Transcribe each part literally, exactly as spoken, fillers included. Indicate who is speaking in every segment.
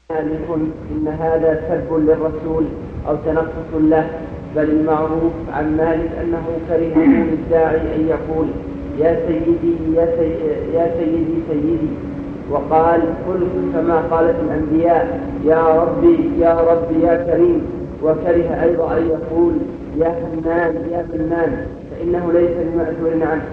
Speaker 1: مالك إن هذا سب للرسول أو تنقص له، بل المعروف عن مالك أنه كره للداعي أن يقول يا سيدي يا, سي يا سيدي سيدي، وقال قل كما قالت الأنبياء يا ربي يا ربي يا كريم. وكره أيضا أن يقول يا حنان يا منان، فإنه ليس بمأثور عنه.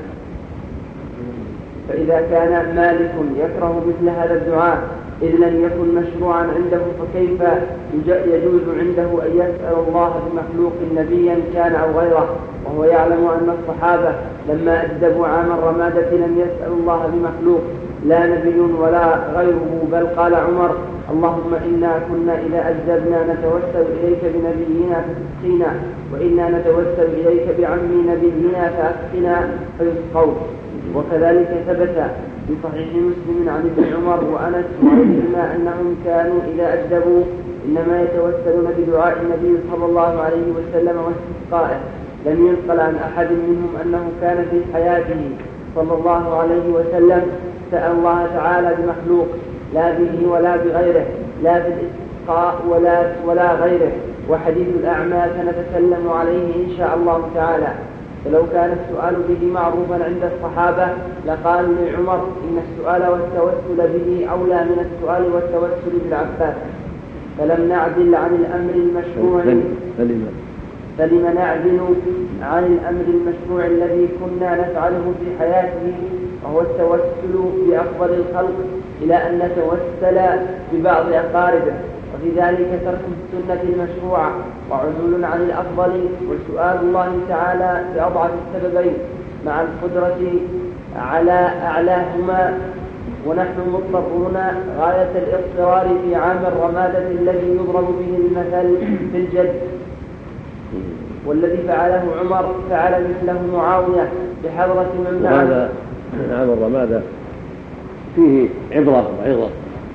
Speaker 1: فإذا كان مالك يكره مثل هذا الدعاء إذ لم يكن مشروعا عنده، فكيف يجوز عنده أن يسأل الله بمخلوق نبيا كان أو غيره، وهو يعلم أن الصحابة لما أجدبوا عام الرمادة لم يسألوا الله بمخلوق لا نبي ولا غيره، بل قال عمر اللهم إنا كنا إذا أجدبنا نتوسل إليك بنبينا فتسقينا، وإنا نتوسل إليك بعم نبينا فأسقنا فيسقوا. وكذلك ثبت في صحيح مسلم عن ابن عمر وأنس وغيرهما أنهم كانوا إذا أجدبوا إنما يتوسلون بدعاء النبي صلى الله عليه وسلم واستسقائه. لم ينقل عن أحد منهم أنه كان في حياته صلى الله عليه وسلم سأل الله تعالى بمخلوق لا به ولا بغيره، لا بالاستسقاء ولا, ولا غيره. وحديث الأعمى سنتكلم عليه إن شاء الله تعالى. فلو كان السؤال به معروفا عند الصحابة لقالوا لعمر إن السؤال والتوسل به أولى من السؤال والتوسل بالعباس، فلم نعدل عن الأمر المشروع فلم نعدل عن الأمر المشروع الذي كنا نفعله في حياته، وهو التوسل بأفضل الخلق إلى أن نتوسل ببعض أقاربه، وفي ذلك ترك السنة المشروعة وعزول عن الأفضل وسؤال الله تعالى بأضعف السببين مع القدرة على أعلاهما. ونحن مضطرون غاية الاضطرار في عام الرمادة الذي يضرب به المثل في الجد، والذي فعله عمر فعل مثله معاوية بحضرة من معه.
Speaker 2: وهذا عام الرمادة فيه عبرة وعظة،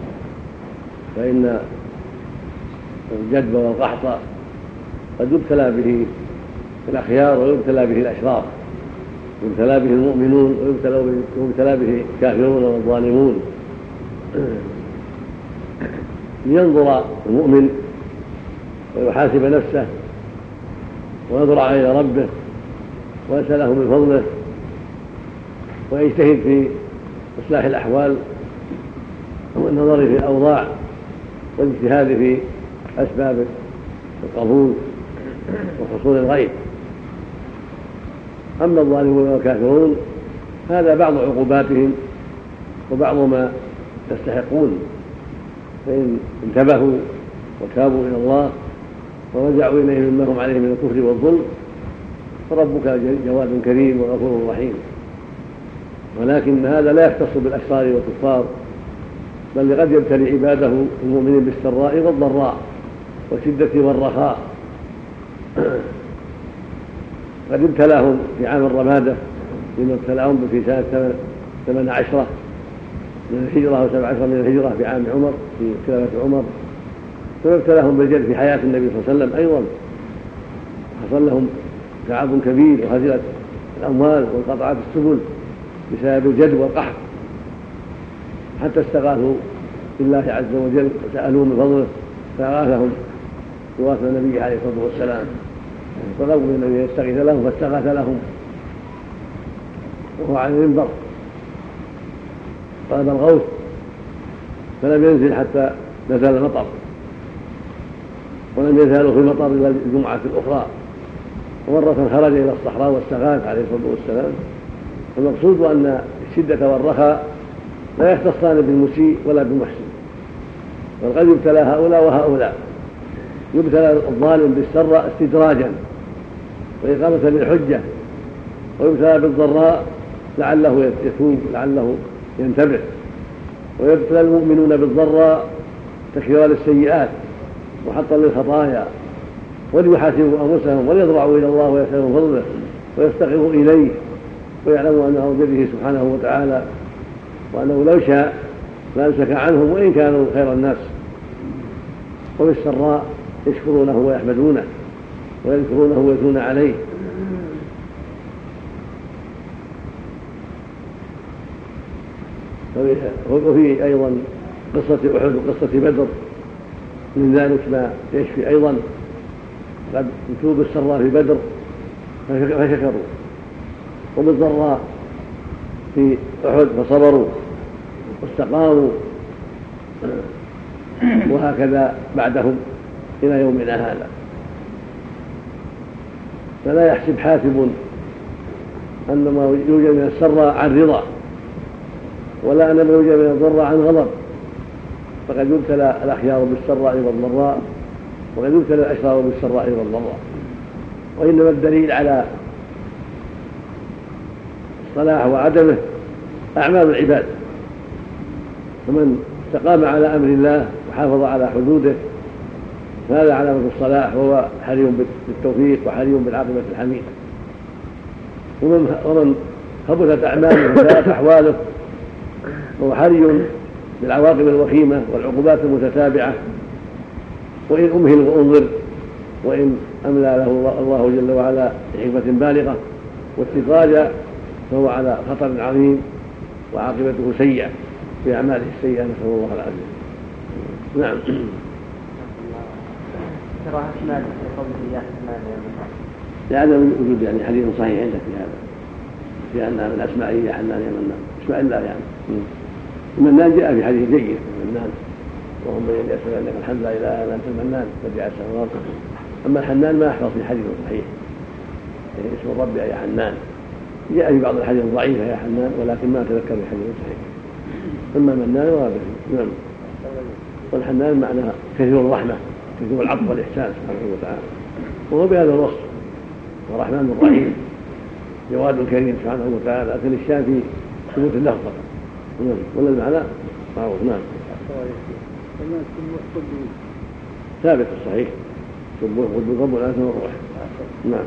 Speaker 2: فإن الجدب والقحط قد يبتلى به الأخيار ويبتلى به الأشرار، يبتلى به المؤمنون ويبتلى به الكافرون والظالمون. لينظر المؤمن ويحاسب نفسه ويضرع إلى ربه ويسأله من فضله ويجتهد في إصلاح الأحوال والنظر في الأوضاع والاجتهاد في أسباب القبول وحصول الغيب. أما الظالمون والكافرون هذا بعض عقوباتهم وبعض ما يستحقون، فإن انتبهوا وتابوا إلى الله ورجعوا إليه مما هم عليه من الكفر والظلم فربك جواد كريم وغفور رحيم. ولكن هذا لا يختص بالأشرار والكفار، بل قد يبتلي عباده المؤمنين بالسراء والضراء والشدة والرخاء. قد ابتلاهم في عام الرمادة لما ابتلاهم في سنة ثمان عشرة من الهجرة وسبع عشرة من الهجرة في عام عمر في خلافة عمر، ثم ابتلاهم بالجد في حياة النبي صلى الله عليه وسلم أيضا، حصل لهم تعب كبير وهزلت الأموال وانقطعت السبل بسبب الجد والقحط، حتى استغاثوا بالله عز وجل وسألوه من فضله فأغاثهم يغاث النبي عليه الصلاة والسلام، طلبوا من النبي يستغيث لهم فاستغاث لهم وهو على المنبر طلب الغوث فلم ينزل حتى نزل المطر، ولم يزالوا في المطر إلى الجمعة الأخرى، ومرة خرج إلى الصحراء واستغاث عليه الصلاة والسلام. المقصود أن الشدة والرخاء لا يختصان بالمسيء ولا بالمحسن، بل قد يبتلى هؤلاء وهؤلاء. يبتلى الظالم بالسراء استدراجا وإقامة للحجة، ويبتلى بالضراء لعله يتوب لعله ينتبه، ويبتلى المؤمنون بالضراء تكفيرا للسيئات وحطا للخطايا، وليحاسبوا أنفسهم وليضرعوا إلى الله ويسألوا فضله ويستغفروا إليه ويعلموا أنه بيده سبحانه وتعالى، وأنه لو شاء لأمسك عنهم وإن كانوا خير الناس. وبالسراء يشكرونه ويحمدونه ويذكرونه ويثنون عليه. وفي أيضا قصة أحد وقصة بدر من ذلك ما يشفي أيضا قد انتوا بالسراء في بدر فشكروا، وبالضراء في أحد فصبروا واستقاموا، وهكذا بعدهم إلى يومنا هذا. فلا يحسب حاسب أن ما يوجد من السراء عن رضا، ولا أن ما يوجد من الضراء عن غضب، فقد يبتلى الأخيار بالسراء والضراء، وقد يبتلى الأشرار بالسراء والضراء. وإنما الدليل على الصلاح وعدمه أعمال العباد، فمن استقام على أمر الله وحافظ على حدوده فهذا علامة الصلاح، وهو حري بالتوفيق وحري بالعاقبة الحميدة. ومن خبثت أعماله وساءت أحواله وهو حري بالعواقب الوخيمة والعقوبات المتتابعة، وإن أمهل وأنظر وإن أملى له الله جل وعلا بحكمة بالغة واستدراجا فهو على خطر عظيم وعاقبته سيئة في أعماله السيئة، نسأل الله العافية. نعم.
Speaker 1: كراهة مالك في قوله يا حماد يا منان،
Speaker 2: لعدم وجود يعني حديث صحيح عندك في هذا، في أنها من أسماء يا حنان يا منان، اسماء الله يعني. المنان جاء في حديث جيد، المنان اللهم إني أسأل أنك الحمد لا إله إلا أنت المنان فجاء السماوات. أما الحنان ما أحفظ في حديث صحيح، يعني اسم الرب يا حنان جاء في بعض الحديث ضعيفة يا حنان، ولكن ما أتذكر في حديث صحيح. أما المنان وهذا نعم. والحنان معناها كثير الرحمة كثير العطف والإحسان سبحانه وتعالى، وهو بهذا الوصف، ورحمن رحيم جواد كريم سبحانه وتعالى، لكن الشافي ثبوت اللفظ فقط ولا المعنى معروف. نعم. ثابت الصحيح سبوح قدوس رب العالمين والروح. نعم.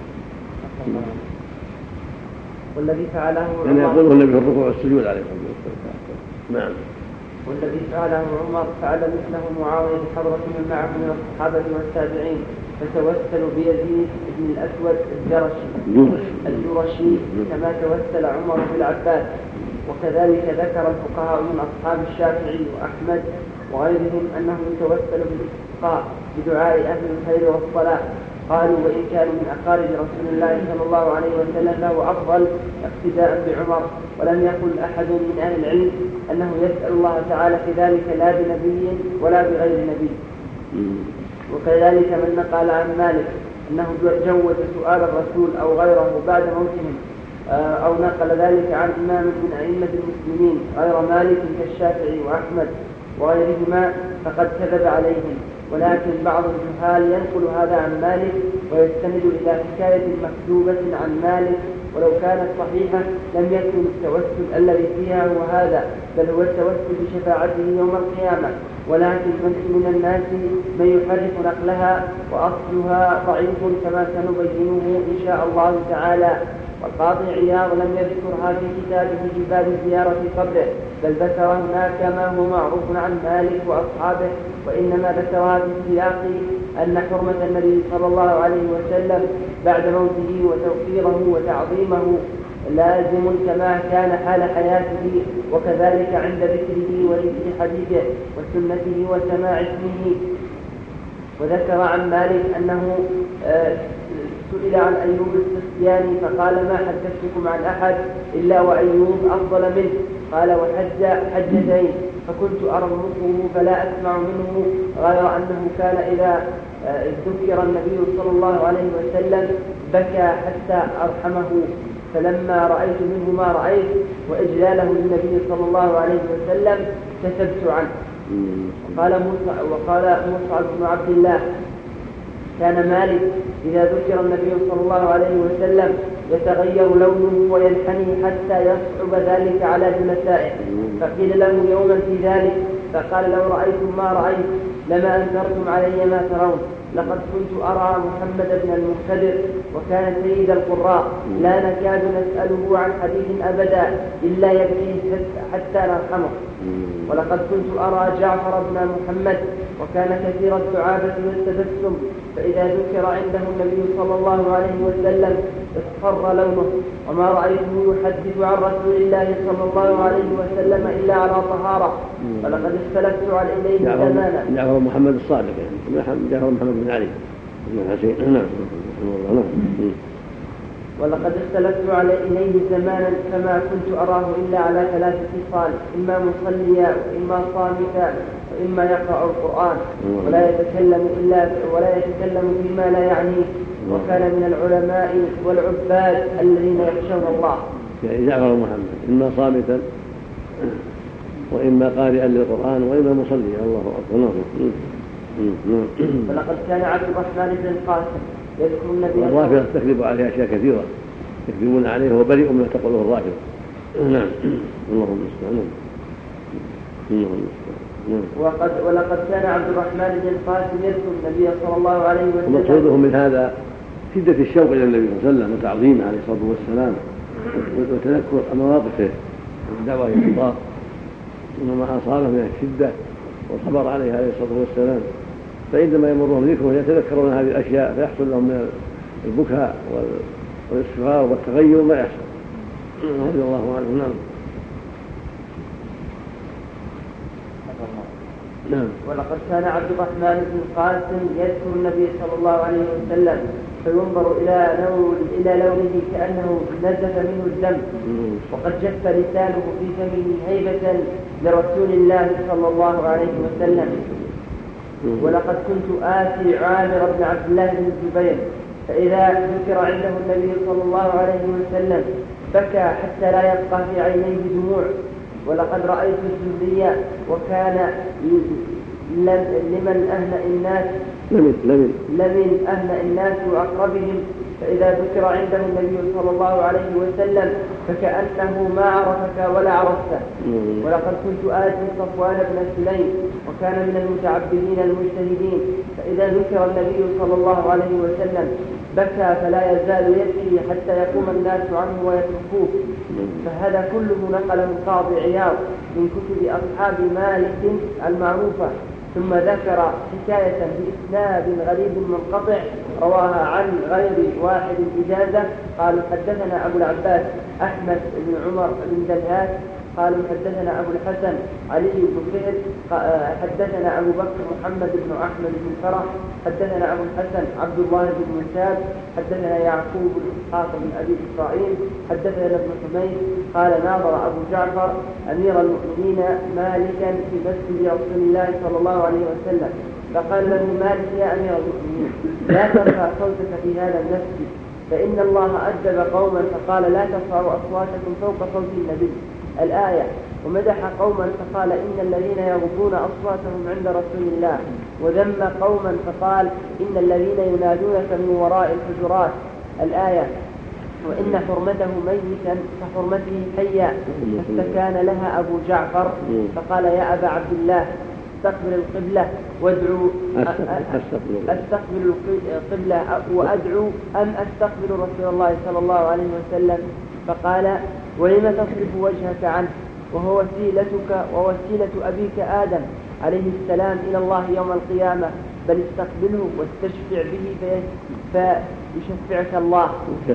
Speaker 1: والذي فعله
Speaker 2: يعني يقوله النبي في الركوع والسجود عليه الصلاة والسلام. نعم.
Speaker 1: والذي فعله عمر فعل مثله معاوية بحضرة من معه من الصحابة والتابعين، فتوسلوا بيزيد بن الأسود الجرشي الجرشي كما توسل عمر بالعباس. وكذلك ذكر الفقهاء من أصحاب الشافعي وأحمد وغيرهم أنه يتوسل بالاستسقاء بدعاء أهل الخير والصلاة. قالوا وإن كانوا من أقارب رسول الله صلى الله عليه وسلم له أفضل اقتداء بعمر، ولم يقل أحد من أهل العلم أنه يسأل الله تعالى في ذلك لا بنبي ولا بغير نبي. وكذلك من نقل عن مالك أنه جوز سؤال الرسول أو غيره بعد موتهم، أو نقل ذلك عن إمام من أئمة المسلمين غير مالك كالشافعي وأحمد وغيرهما فقد كذب عليهم. ولكن بعض الجهال ينقل هذا عن مالك ويستند إلى حكاية مكتوبة عن مالك، ولو كانت صحيحة لم يكن التوسل الذي فيها هو هذا، بل هو التوسل بشفاعته يوم القيامة. ولكن من الناس من يحرف نقلها وأصلها ضعيف كما سنبينه إن شاء الله تعالى. والقاضي عياض لم يذكرها في كتابه في باب زيارة قبره، بل ذكر هناك ما هو معروف عن مالك وأصحابه، وإنما ذكرها في سياق أن حرمة النبي صلى الله عليه وسلم بعد موته وتوقيره وتعظيمه لازم كما كان حال حياته، وكذلك عند ذكره وذكر حديثه وسنته وسماع اسمه. وذكر عن مالك أنه سئل عن أيوب السختياني فقال ما حدثتكم عن أحد إلا وأيوب أفضل منه، قال وحج حجتين فكنت أرمقه فلا أسمع منه غير أنه كان إذا ذكر النبي صلى الله عليه وسلم بكى حتى أرحمه، فلما رأيت منه ما رأيت وإجلاله للنبي صلى الله عليه وسلم كتبت عنه. وقال موسى وقال مصعب بن عبد الله كان مالك إذا ذكر النبي صلى الله عليه وسلم يتغير لونه وينحني حتى يصعب ذلك على جلسائه، فقيل له يوما في ذلك فقال لو رأيتم ما رأيت لما أنكرتم علي ما ترون، لقد كنت أرى محمد بن المنكدر وكان سيد القراء لا نكاد نسأله عن حديث أبدا إلا يبكي حتى نرحمه. ولقد كنت أرى جعفر بن محمد وكان كثير الدعابة والتبسم، فإذا ذكر عنده النبي صلى الله عليه وسلم اصفر لونه، وما رأيته يحدث عن رسول الله صلى الله عليه وسلم إلا على طهارة. فلقد اختلفت على إليه زمانا.
Speaker 2: جعفر محمد الصادق يعني جعفر محمد بن علي بن الحسين. نعم.
Speaker 1: ولقد اختلفت على إليه زمانا فما كنت أراه إلا على ثلاثة خصال: إما مصليا وإما صامتا وإما يقرأ القرآن، ولا يتكلم إلا ولا يتكلم فيما لا يعنيه، وكان من العلماء والعباد الذين يخشون الله.
Speaker 2: يعني جعفر محمد إما صامتا وإما قارئا للقرآن وإما مصليا. الله أكبر.
Speaker 1: فلقد كان عبد الرحمن بن القاسم يذكر النبي.
Speaker 2: الرافضة تكذب عليه أشياء كثيرة يكذبون عليه وهو بريء مما تقوله الرافضة. نعم. اللهم المستعان.
Speaker 1: وقد ولقد كان عبد الرحمن بن القاسم يذكر النبي صلى الله عليه وسلم.
Speaker 2: ومقصوده من هذا شدة الشوق إلى النبي صلى الله عليه وسلم وتعظيمه عليه الصلاة والسلام وتذكر مواقفه والدعوة إلى الله وما أصابه من الشدة وصبر عليه عليه الصلاة والسلام. فعندما يمرهم ذكره يتذكرون هذه الأشياء فيحصل لهم من البكاء والاستغفار والتغير ما يحصل. رضي الله عنه. نعم.
Speaker 1: نعم. ولقد كان عبد الرحمن بن القاسم يذكر النبي صلى الله عليه وسلم فينظر إلى لون إلى لونه كأنه نزف منه الدم، وقد جف لسانه في فمه هيبة لرسول الله صلى الله عليه وسلم. ولقد كنت آتي عامر بن عبد الله بن الزبير فإذا ذكر عنده النبي صلى الله عليه وسلم بكى حتى لا يبقى في عينيه دموع. ولقد رأيت الزهري وكان لمن أهنأ الناس
Speaker 2: لمن
Speaker 1: لمن أهنأ الناس وأقربهم، فإذا ذكر عنده النبي صلى الله عليه وسلم فكأنه ما عرفك ولا عرفته. ولقد كنت آتي صفوان بن سليم وكان من المتعبدين المجتهدين، فإذا ذكر النبي صلى الله عليه وسلم بكى فلا يزال يبكي حتى يقوم الناس عنه ويتركوه. فهذا كله نقل من قاضي عياض من كتب أصحاب مالك المعروفة، ثم ذكر حكاية بإسناد غريب منقطع رواها عن غير واحد إجازة. قالوا حدثنا أبو العباس أحمد بن عمر بن دلهات قالوا حدثنا أبو الحسن علي بن فهد حدثنا أبو بكر محمد بن أحمد بن فرح حدثنا أبو الحسن عبد الله بن مساد حدثنا يعقوب بن إسحاق بن أبي إسرائيل حدثنا ابن حميد قال ناظر أبو جعفر أمير المؤمنين مالكا في مسجد رسول الله صلى الله عليه وسلم، فقال له مالك يا أمير المؤمنين لا ترفع صوتك في هذا المسجد، فإن الله أدب قوما فقال لا ترفعوا أصواتكم فوق صوت النبي الآية، ومدح قوما فقال إن الذين يغضون أصواتهم عند رسول الله، وذم قوما فقال إن الذين ينادونك من وراء الحجرات الآية، وإن حرمته ميتا كحرمته حيا. فاستكان لها أبو جعفر فقال يا أبا عبد الله استقبل القبلة وادعو أستقبل القبلة وأدعو أم أستقبل رسول الله صلى الله عليه وسلم؟ فقال ولم تصرف وجهك عنه وهو وسيلتك ووسيلة أبيك آدم عليه السلام إلى الله يوم القيامة، بل استقبله واستشفع به فيشفعك الله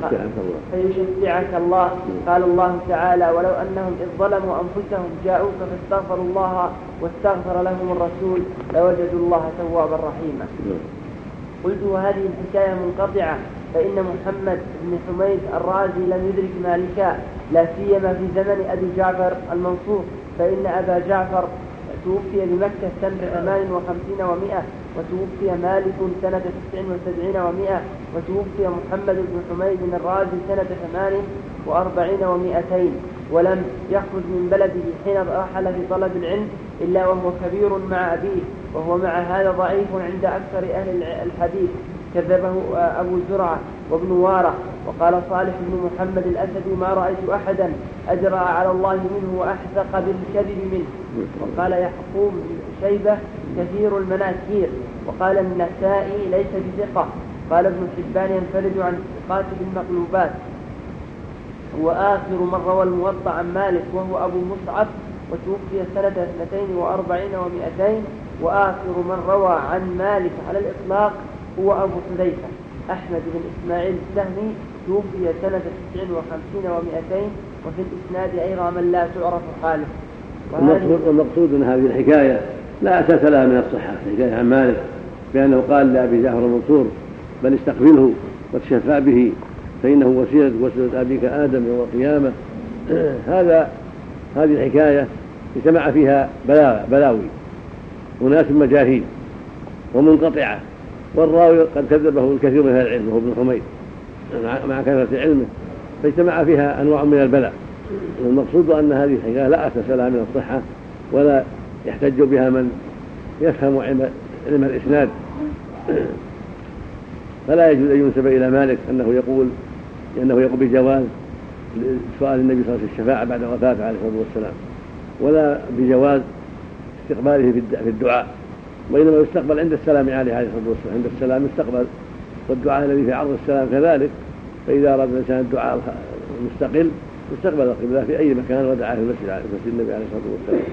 Speaker 1: فيشفعك الله. قال الله تعالى ولو أنهم إذ ظلموا أنفسهم جاءوك فاستغفروا الله واستغفر لهم الرسول لوجدوا الله توابا رحيما. قلت وهذه الحكاية منقطعة، فإن محمد بن حميد الرازي لم يدرك مالكا لا سيما في زمن أبي جعفر المنصور، فإن أبا جعفر توفي بمكة سنة ثمان وخمسين ومائة، وتوفي مالك سنة تسع وسبعين ومائة، وتوفي محمد بن حميد الرازي سنة ثمان وأربعين ومائتين، ولم يخرج من بلده حين رحل في طلب العلم إلا وهو كبير مع أبيه، وهو مع هذا ضعيف عند أكثر أهل الحديث، كذبه أبو زرعة وابن وارة. وقال صالح بن محمد الأسدي ما رأيت أحدا أجرأ على الله منه وأحذق بالكذب منه. وقال يعقوب بن شيبة كثير المناكير. وقال النسائي ليس بثقة. قال ابن حبان ينفرد عن الثقات بالمقلوبات. وآخر من روى الموطأ عن مالك وهو أبو مصعب وتوفي سنة اثنتين وأربعين ومئتين. وآخر من روى عن مالك على الإطلاق هو أبو حذيفة أحمد بن إسماعيل السهمي توفي سنة تسع وخمسين ومئتين. وفي الإسناد أيضا من لا تعرف حاله.
Speaker 2: والمقصود من هذه الحكاية لا أساس لها من الصحة، الحكاية عن مالك بأنه قال لأبي جعفر المنصور بل استقبله وتشفع به فإنه وسيلة وسيلة أبيك آدم يوم القيامة. هذا هذه الحكاية اجتمع فيها بلاوي وناس مجاهيل ومنقطعة، والراوي قد كذبه الكثير من أهل العلم وهو ابن حميد مع كثرة علمه، فاجتمع فيها أنواع من البلاء. والمقصود أن هذه الحكاية لا أساس لها من الصحة ولا يحتج بها من يفهم علم الإسناد، فلا يجوز أن ينسب إلى مالك أنه يقول أنه يقول بجواز سؤال النبي صلى الله عليه وسلم الشفاعة بعد وفاته عليه الصلاة والسلام، ولا بجواز استقباله في الدعاء، وإنما يستقبل عند السلام عليه عليه الصلاة والسلام، عند السلام يستقبل، والدعاء الذي في عرض السلام كذلك. فإذا أراد الإنسان الدعاء المستقل يستقبل القبلة في أي مكان ودعا في المسجد عليه مسجد النبي عليه الصلاة والسلام.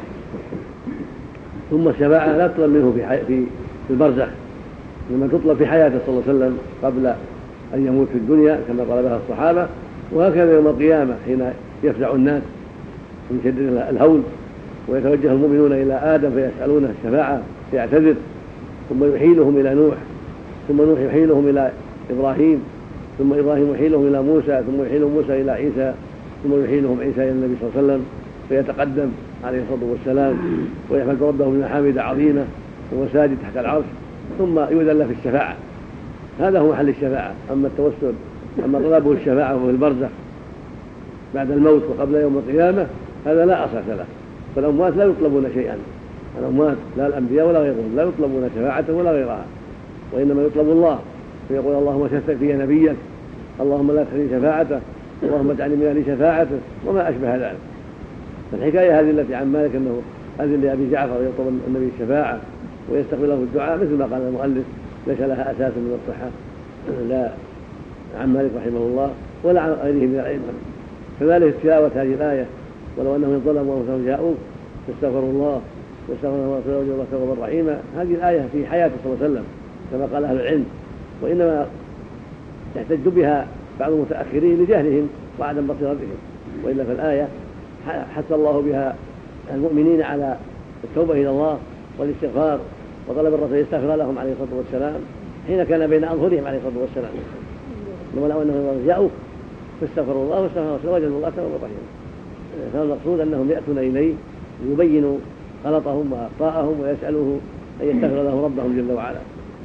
Speaker 2: ثم الشفاعة لا تطلب منه في في البرزخ، لما تطلب في حياته صلى الله عليه وسلم قبل أن يموت في الدنيا كما طلبها الصحابة، وهكذا يوم القيامة حين يفزع الناس من شدة الهول ويتوجه المؤمنون إلى آدم فيسألونه الشفاعة فيعتذر، ثم يحيلهم إلى نوح، ثم نوح يحيلهم إلى إبراهيم، ثم إبراهيم يحيلهم إلى موسى، ثم يحيلهم موسى إلى عيسى، ثم يحيلهم عيسى إلى النبي صلى الله عليه وسلم فيتقدم عليه الصلاة والسلام ويحمد ربه بمحامد عظيمة وهو ساجد تحت العرش، ثم يؤذن له في الشفاعة. هذا هو محل الشفاعة. أما التوسل أما طلبه الشفاعة في البرزخ بعد الموت وقبل يوم القيامة هذا لا أساس له. فالأموات لا يطلبون شيئا، الأموات لا الأنبياء ولا غيرهم لا يطلبون شفاعة ولا غيرها، وإنما يطلب الله، فيقول اللهم شفع في نبيك، اللهم لا تخلي شفاعته، اللهم اجعلني من أهل شفاعته، وما أشبه ذلك. فالحكاية هذه التي عن مالك أنه أذن لأبي جعفر يطلب النبي الشفاعة ويستقبله في الدعاء مثل ما قال المؤلف ليس لها أساس من الصحة لا عن مالك رحمه الله ولا عن غيره من العلم. كذلك تلاوة هذه الآية ولو أنهم ظلموا أنفسهم جاءوك فاستغفروا الله واستغفر الله وجه الله توابا رحيما، هذه الآية في حياته صلى الله عليه وسلم كما قال أهل العلم، وإنما يحتج بها بعض المتأخرين لجهلهم وعدم بصيرتهم، وإلا فالآية حث الله بها المؤمنين على التوبة إلى الله والاستغفار وطلب الرسول يستغفر لهم عليه الصلاة والسلام حين كان بين أظهرهم عليه الصلاة والسلام، ولو أنهم جاءوا فاستغفروا الله واستغفروا الله وجدوا الله توابا رحيما. فالمقصود أنهم يأتون إليه ليبينوا غلطهم وأخطاءهم ويسألوه أن يستغفر لهم ربهم جل وعلا.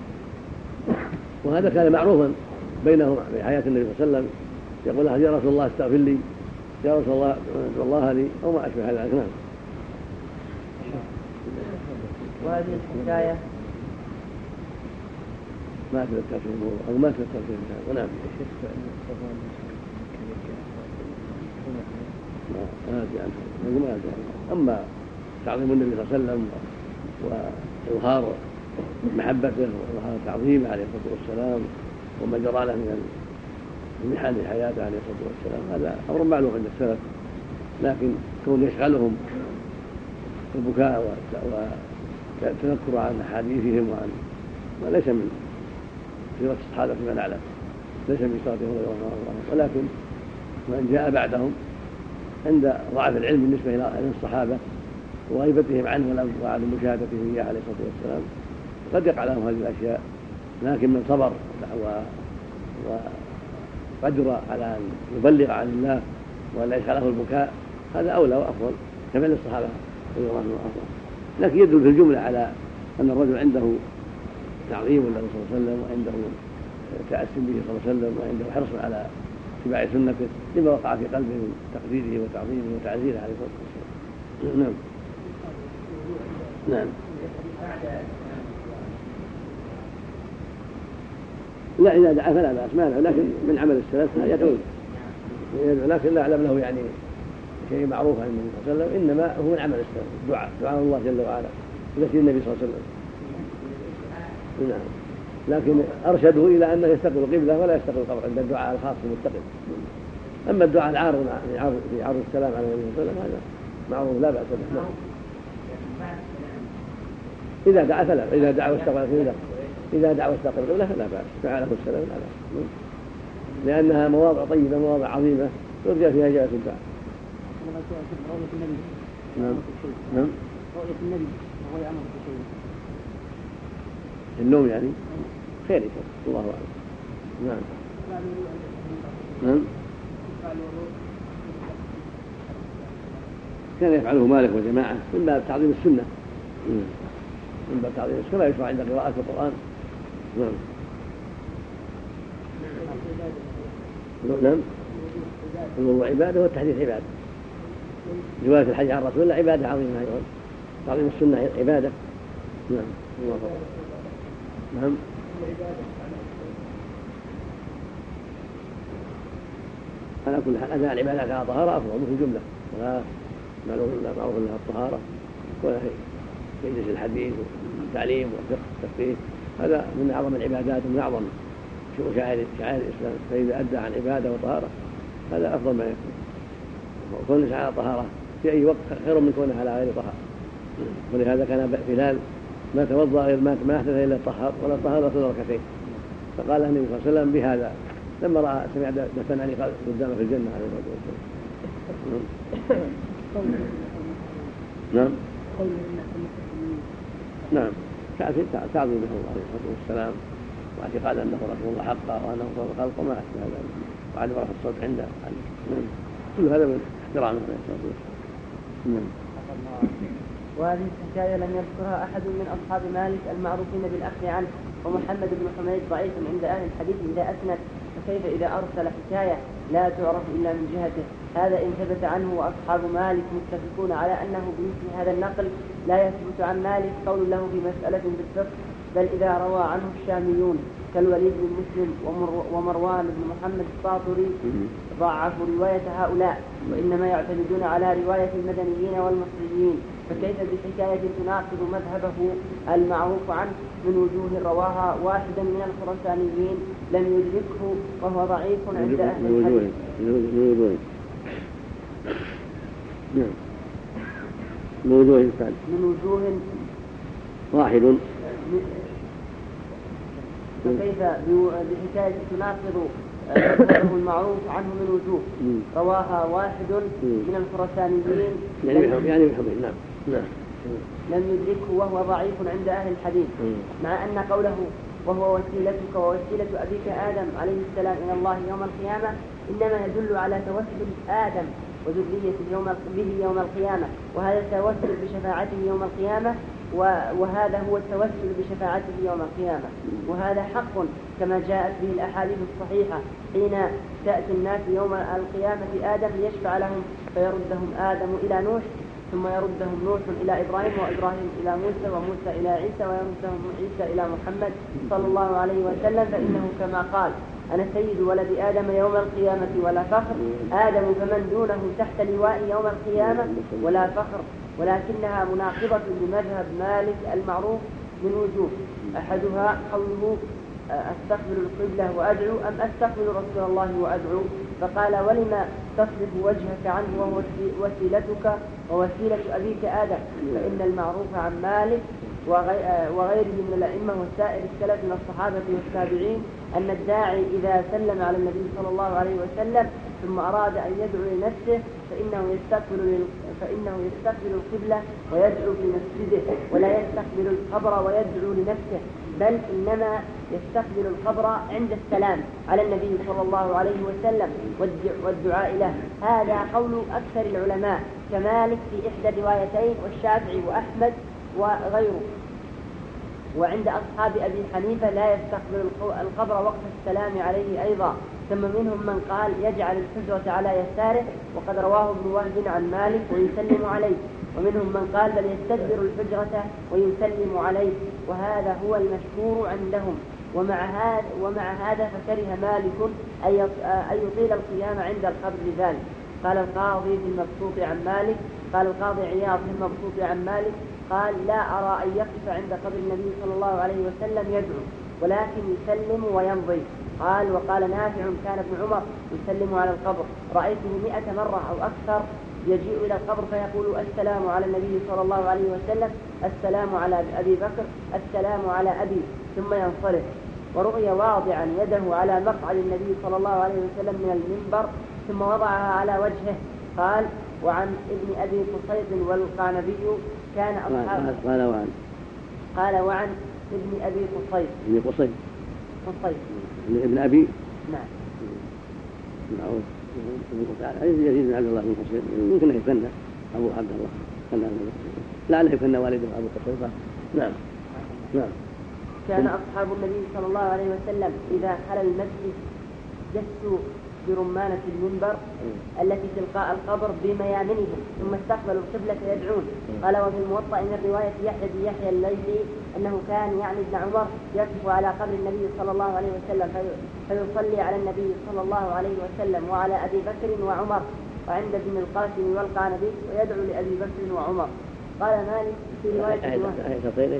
Speaker 2: وهذا كان معروفا بينهم في حياة النبي صلى الله عليه وسلم، يقول يا رسول الله استغفر لي، يا رسول الله ادعو الله لي، أو ما أشبه ذلك. نعم.
Speaker 1: وهذه الحكاية
Speaker 2: ما تذكر في الموضوع أو ما تذكر في الموضوع. نعم. ما أدري عنه ما أدري عنه. أما تعظيم النبي صلى الله عليه وسلم وإظهار محبته وإظهار تعظيمه عليه الصلاة والسلام وما جرى له من المحن في حياته عليه الصلاة والسلام هذا أمر معلوم عند السلف، لكن كون يشغلهم البكاء والتذكر عن أحاديثهم وعن ما ليس من سيرة الصحابة فيما نعلم، ليس من سيرتهم رضي الله عنهم، ولكن من جاء بعدهم عند ضعف العلم بالنسبة إلى الصحابة وغيبتهم عنه وعدم مشاهدتهم إياه عليه الصلاة والسلام قد يقع لهم هذه الأشياء، لكن من صبر وقدر على أن يبلغ عن الله ولا يشغله البكاء هذا أولى وأفضل كفعل الصحابة رضي الله عنهم وأرضاهم. لكن يدل في الجملة على أن الرجل عنده تعظيم للنبي صلى الله عليه وسلم وعنده تأسي به صلى الله عليه وسلم وعنده حرص على اتباع سنته لما وقع في قلبه من تقديره وتعظيمه وتعزيره عليه الصلاة والسلام. نعم. نعم. لا إذا دعا فلا بأس مانع، لكن من عمل السلف يدعو لكن لا أعلم له يعني شيء معروف عن النبي صلى الله عليه وسلم، إنما هو من عمل السلف الدعاء دعاء الله جل وعلا بذكر النبي صلى الله عليه وسلم نعم. لكن أرشدوا إلى أنه يستقبل قبلة ولا يستقبل القبر عند الدعاء الخاص المستقبل. أما الدعاء العارض في عرض السلام على النبي صلى الله عليه وسلم هذا معروف لا بأس به. إذا دعا فلا، إذا دعا واستقبل قبلة إذا دعا واستقبل قبلة فلا بأس، فعله السلام لا بأس، لأنها مواضع طيبة مواضع عظيمة يرجى فيها إجابة الدعاء. نعم نعم.
Speaker 1: رؤية النبي وهو يأمر بشيء.
Speaker 2: النوم يعني خير إن شاء الله، الله أعلم. نعم. نعم. كان يفعله مالك وجماعة من باب تعظيم السنة، من باب تعظيم السنة كما يشرع عند قراءة القرآن. نعم. نعم. الوضوء عبادة والتحديث عبادة. رواية الحج عن رسول الله عبادة عظيمة أيضا، تعظيم السنة عبادة. نعم. الله أكبر. نعم. على كل حال أداء العبادات على طهارة أفضل في الجملة، ولا معروف لها الطهارة ولا في مجلس الحديث والتعليم والفقه والتفقيه، هذا من أعظم العبادات ومن أعظم شعائر شعائر الإسلام. فإذا أدى عن عبادة وطهارة هذا أفضل ما يكون، وكونش على طهارة في أي وقت خير من كونه على غير طهارة. ولهذا كان بلال ما توضأ غير ما أحدث إلا الطهار ولا طهارة إلا ركعتين، فقال النبي صلى الله عليه وسلم بهذا لما رأى سمع دفن علي قدامه في الجنة عليه الصلاة والسلام. نعم. نعم. تعظيم له عليه الصلاة والسلام، واعتقاد أنه رسول الله حقا وأنه فوق الخلق وما أشبه ذلك، وعدم رفع الصوت عنده. كل هذا من احترامه عليه الصلاة والسلام.
Speaker 1: وهذه الحكاية لم يذكرها أحد من أصحاب مالك المعروفين بالأخذ عنه، ومحمد بن حميد ضعيف عند أهل الحديث إذا أسند، فكيف إذا أرسل حكاية لا تعرف إلا من جهته؟ هذا إن ثبت عنه، وأصحاب مالك متفقون على أنه بمثل هذا النقل لا يثبت عن مالك قول له في مسألة بالفقه، بل إذا روى عنه الشاميون كالوليد بن مسلم ومروان بن محمد الطاطري ضعفوا رواية هؤلاء، وإنما يعتمدون على رواية المدنيين والمصريين، فكيف بحكاية تناقض مذهبه المعروف عنه من وجوه رواها واحدا من الخراسانيين لم يدركه وهو ضعيف عند أهل الحديث.
Speaker 2: من وجوه
Speaker 1: من وجوه
Speaker 2: واحد،
Speaker 1: فكيف بحكاية تناقض مذهبه المعروف عنه من وجوه رواها واحد من الخراسانيين
Speaker 2: يعني بحمد. نعم. نعم.
Speaker 1: لم يدركه وهو ضعيف عند أهل الحديث، مع أن قوله وهو وسيلتك ووسيلة أبيك آدم عليه السلام إلى الله يوم القيامة إنما يدل على توسل آدم وذرية يوم به يوم القيامة، وهذا التوسل بشفاعته يوم القيامة، وهذا هو التوسل بشفاعته يوم القيامة، وهذا حق كما جاءت به الأحاديث الصحيحة حين تأتي الناس يوم القيامة آدم ليشفع لهم فيردهم آدم إلى نوح، ثم يردهم نوح إلى إبراهيم، وإبراهيم إلى موسى، وموسى إلى عيسى، ويردهم عيسى إلى محمد صلى الله عليه وسلم، فإنه كما قال أنا سيد ولد آدم يوم القيامة ولا فخر، آدم فمن دونه تحت لواء يوم القيامة ولا فخر، ولكنها مناقضة لمذهب مالك المعروف من وجوه. أحدها قوله أستقبل القبلة وأدعو أم أستقبل رسول الله وأدعو، فقال ولما تصرف وجهك عنه وهو وسيلتك ووسيلة أبيك آدم، فإن المعروف عن مالك وغيره من الأئمة وسائر السلف من الصحابة والتابعين أن الداعي إذا سلم على النبي صلى الله عليه وسلم ثم أراد أن يدعو لنفسه فإنه يستقبل فإنه يستقبل القبلة ويدعو في مسجده، ولا يستقبل القبر ويدعو لنفسه، بل إنما يستقبل القبر عند السلام على النبي صلى الله عليه وسلم والدعاء له. هذا قول أكثر العلماء كمالك في إحدى الروايتين والشافعي وأحمد وغيره. وعند أصحاب أبي حنيفة لا يستقبل القبر وقت السلام عليه أيضا، ثم منهم من قال يجعل الحجرة على يساره، وقد رواه ابن وهب عن مالك ويسلم عليه، ومنهم من قال بل يستدبر الحجرة ويسلم عليه، وهذا هو المشهور عندهم. ومع هذا ومع هذا فكره مالك أن يطيل القيام عند القبر لذلك. قال القاضي في المبسوط عن مالك قال القاضي عياض في المبسوط عن مالك
Speaker 3: قال لا أرى أن يقف عند قبر النبي صلى الله عليه وسلم يدعو ولكن يسلم ويمضي. قال وقال نافع كان ابن عمر يسلم على القبر رأيته مئة مرة أو أكثر يجيء إلى القبر فيقول السلام على النبي صلى الله عليه وسلم، السلام على أبي بكر، السلام على أبي، ثم ينصرف. ورؤي واضعا يده على مقعد النبي صلى الله عليه وسلم من المنبر ثم وضعها على وجهه. قال وعن ابن أبي قصيد والقعنبي كان أصحاب
Speaker 2: قال وعن
Speaker 3: قال وعن ابن أبي قصيد
Speaker 2: ابن قصيد
Speaker 3: قصيد
Speaker 2: ابن أبي
Speaker 3: نعم
Speaker 2: نعم يزيد بن عبد الله بن قصيد يمكن أن يكن أبو عبد الله كان لعله يكن والده أبو قصيد. نعم نعم.
Speaker 3: كان أصحاب النبي صلى الله عليه وسلم إذا خلى المسجد جثوا برمانة المنبر التي تلقاء القبر بميامنهم ثم استقبلوا القبلة يدعون. قال وفي الموطأ من رواية يحيى بن يحيى الليثي أنه كان يعني ابن عمر يقف على قبر النبي صلى الله عليه وسلم فيصلي على النبي صلى الله عليه وسلم وعلى أبي بكر وعمر وعند ابن القاسم والقعنبي ويدعو لأبي بكر وعمر. قال مالك في رواية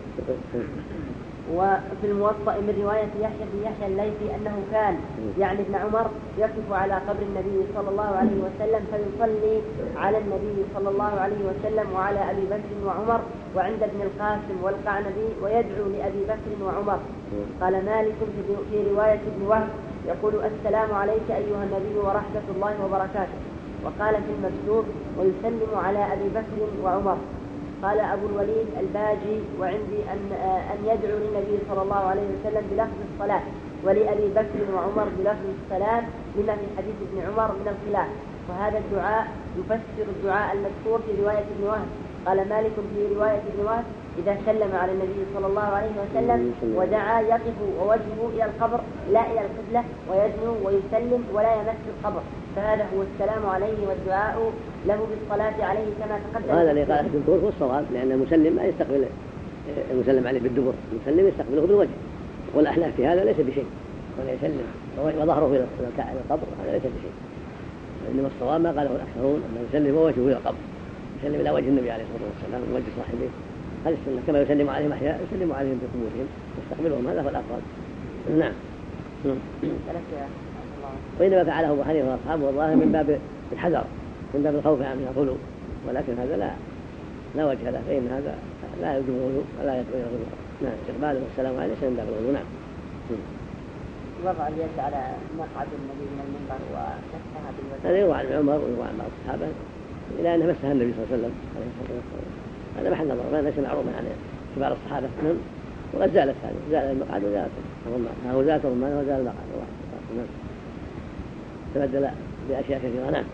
Speaker 3: وفي الموطأ من رواية يحيى بن يحيى الليثي أنه كان يعني ابن عمر يقف على قبر النبي صلى الله عليه وسلم فيصلي على النبي صلى الله عليه وسلم وعلى أبي بكر وعمر وعند ابن القاسم والقعنبي ويدعو لأبي بكر وعمر. قال مالك في رواية ابن وهب يقول السلام عليك أيها النبي ورحمة الله وبركاته. وقال في المكتوب ويسلم على أبي بكر وعمر. قال أبو الوليد الباجي وعندي أن أن يدعو للنبي صلى الله عليه وسلم بلفظ الصلاة ولأبي بكر وعمر بلفظ السلام لما في حديث ابن عمر من الخلاف. وهذا الدعاء يفسر الدعاء المذكور في رواية ابن وهب. قال مالك في رواية ابن وهب إذا سلم على النبي صلى الله عليه وسلم ودعا يقف ووجهه إلى القبر لا إلى القبلة ويدنو ويسلم ولا يمس القبر فهذا هو السلام عليه والدعاء له بالصلاة عليه كما تقدم.
Speaker 2: هذا اللي قال الدكتور هو الصواب لأن المسلم ما يستقبل المسلم عليه بالدبر، المسلم يستقبله بالوجه والأحناف في هذا ليس بشيء ولا يسلم وظهره إلى القبر هذا ليس بشيء. إنما الصواب ما قاله الأكثرون أنه يسلم ووجهه إلى القبر يسلم إلى وجه النبي عليه الصلاة والسلام ووجه صاحبه هذا السنة كما يسلم عليهم أحياء يسلم عليهم بقبورهم يستقبلهم هذا هو الأفضل. نعم. وإنما فعله أبو حنيفة وأصحابه والله من باب الحذر من باب الخوف من الغلو ولكن هذا لا لا وجه له فإن هذا لا يوجب الغلو ولا يدعو إلى الغلو. نعم استقباله والسلام عليه من باب الغلو. نعم.
Speaker 3: وضع اليد على مقعد النبي من المنبر ومسحها بالوجه
Speaker 2: هذا يروى عن عمر ويروى عن بعض الصحابة إلى أن مسها النبي صلى الله عليه وسلم عليه الصلاة والسلام. هذا محل نظر ما ليس معروفا عن كبار الصحابة منهم وقد زالت هذه زال المقعد وزالت الرمان هو زالت الرمان وزال المقعد الله تبدل بأشياء كثيرة. نعم.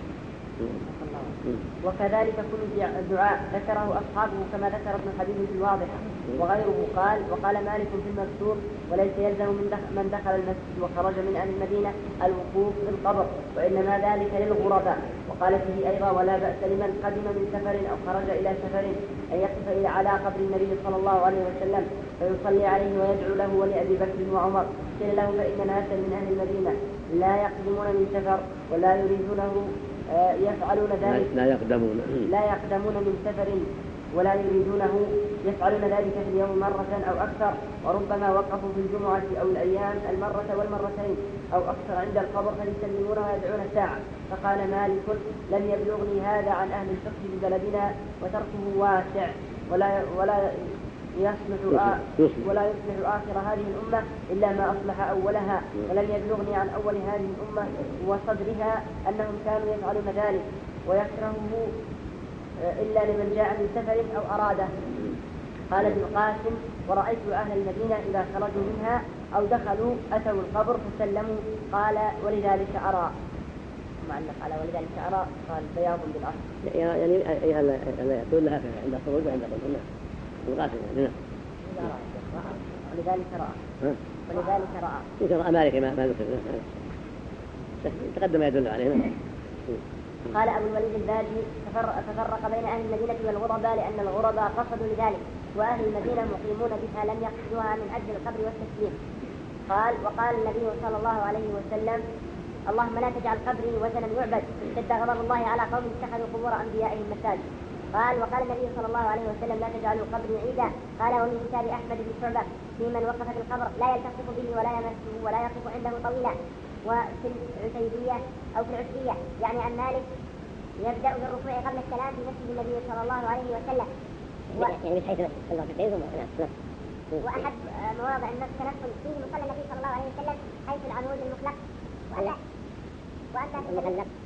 Speaker 3: وكذلك كل دعاء ذكره أصحابه كما ذكر ابن حبيب في الواضحة وغيره. قال وقال مالك في المكتوب وليس يلزم من دخل, من دخل المسجد وخرج من أهل المدينة الوقوف في القبر وإنما ذلك للغرباء. وقال فيه أيضا ولا بأس لمن قدم من سفر أو خرج إلى سفر أن يقف إلى على قبر النبي صلى الله عليه وسلم فيصلي عليه ويدعو له ولأبي بكر وعمر. قيل له فإن ناسا من أهل المدينة لا يقدمون من سفر ولا يريدونه يفعلون ذلك
Speaker 2: لا يقدمون
Speaker 3: لا يقدمون من سفر ولا يريدونه يفعلون ذلك في اليوم مرة أو أكثر وربما وقفوا في الجمعة أو الأيام المرة والمرتين أو أكثر عند القبر فيسلمون ويدعون ساعة. فقال مالك لم يبلغني هذا عن أهل الفقه ببلدنا وتركه واسع ولا ولا يصلح ولا يصلح آخر هذه الأمة إلا ما أصلح أولها ولم يبلغني عن أول هذه الأمة وصدرها أنهم كانوا يفعلون ذلك ويكرهه إلا لمن جاء من سفر أو أراده. قال ابن القاسم ورأيت أهل المدينة إذا خرجوا منها أو دخلوا أتوا القبر فسلموا. قال ولذلك أرى معلق على ولذلك أرى قال بياض بالأصل
Speaker 2: يعني ألا يقول لها عند الخروج وعند الخروج. القاسم يعني
Speaker 3: ولذلك رأى ولذلك رأى
Speaker 2: يمكن مالك ما ما ذكر تقدم يدل عليه.
Speaker 3: قال أبو الوليد الباجي تفرق بين أهل المدينة والغرباء لأن الغرباء قصدوا لذلك وأهل المدينة مقيمون بها لم يقصدوها من أجل القبر والتسليم. قال وقال النبي صلى الله عليه وسلم اللهم لا تجعل قبري وثنا يعبد اشتد غضب الله على قوم اتخذوا قبور أنبيائهم مساجد.
Speaker 4: قال وقال النبي صلى الله عليه وسلم لا تجعلوا قبري عيدا. قال ومن كتاب أحمد بن شعبة في من وقف في القبر لا يلتصق به ولا يمسه ولا يقف عنده طويلا. وفي العتيبية أو في العتبية يعني عن مالك يبدأ بالركوع قبل السلام في مسجد النبي صلى الله عليه وسلم. و... يعني من حيث وأحد مواضع النص تنفل فيه مصلى النبي صلى الله عليه وسلم حيث العمود المخلق وأن وأن